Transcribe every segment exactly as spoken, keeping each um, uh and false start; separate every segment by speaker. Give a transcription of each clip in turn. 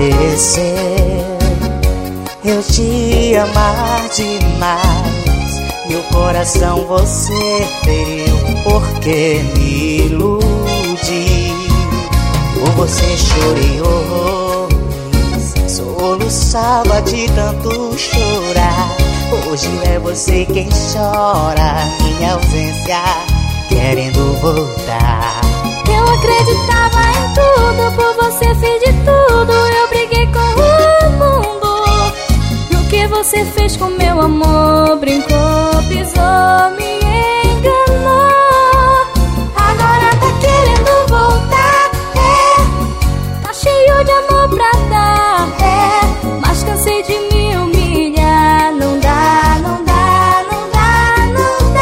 Speaker 1: mereceu eu te amar demais. Meu coração você feriu porque me iludi. Por você chorei horrores, soluçava de tanto chorar. Hoje é você quem chora minha ausência, querendo voltar.
Speaker 2: Eu acreditava em tudo, por você fiz de tudo. Eu briguei com o mundo. E o que você fez com meu amor? Brincou, pisou, me enganou. Agora tá querendo voltar, é. Tá cheio de amor pra dar, é. Mas cansei de me humilhar. Não dá, não dá, não dá, não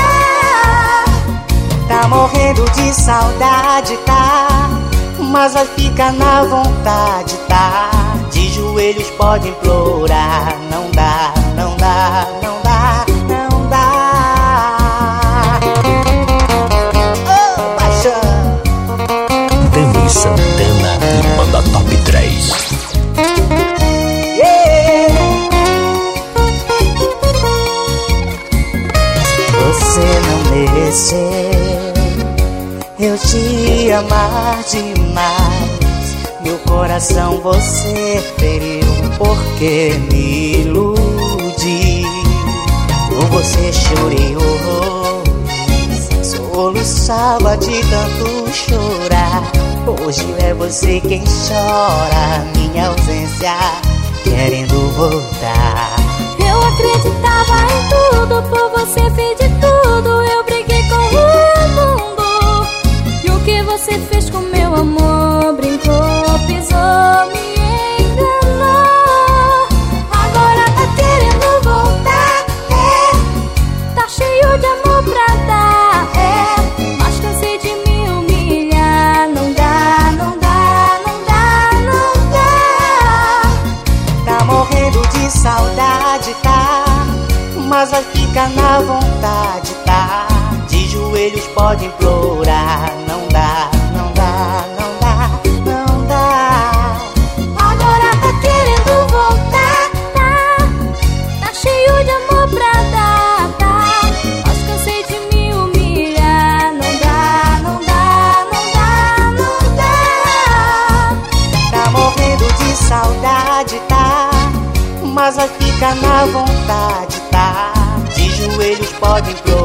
Speaker 2: dá.
Speaker 1: Tá morrendo de saudade, tá? Mas vai ficar na vontade, tá? De joelhos pode implorar. Não dá, não dá, não dá, não dá. Oh, paixão!
Speaker 3: Dani Santana e Banda Top três.
Speaker 1: Yeah. Você não mereceu eu te amar demais. Meu coração você feriu porque me iludi. Por você chorei horrores, soluçava de tanto chorar. Hoje é você quem chora minha ausência, querendo voltar.
Speaker 2: Eu acreditava em tudo, por você fiz de tudo. Eu briguei com o mundo. E o que você fez com meu amor? Brincou, pisou, me enganou. Agora tá querendo voltar, é. Tá cheio de amor pra dar, é. Mas cansei de me humilhar. Não dá, não dá, não dá, não dá.
Speaker 1: Tá morrendo de saudade, tá? Mas vai ficar na vontade, tá? De joelhos pode implorar. Não dá, não dá, não dá, não dá.
Speaker 2: Agora tá querendo voltar, tá? Tá cheio de amor pra dar, tá? Mas cansei de me humilhar. Não dá, não dá, não dá, não dá.
Speaker 1: Tá morrendo de saudade, tá? Mas vai ficar na vontade, tá? De joelhos pode implorar.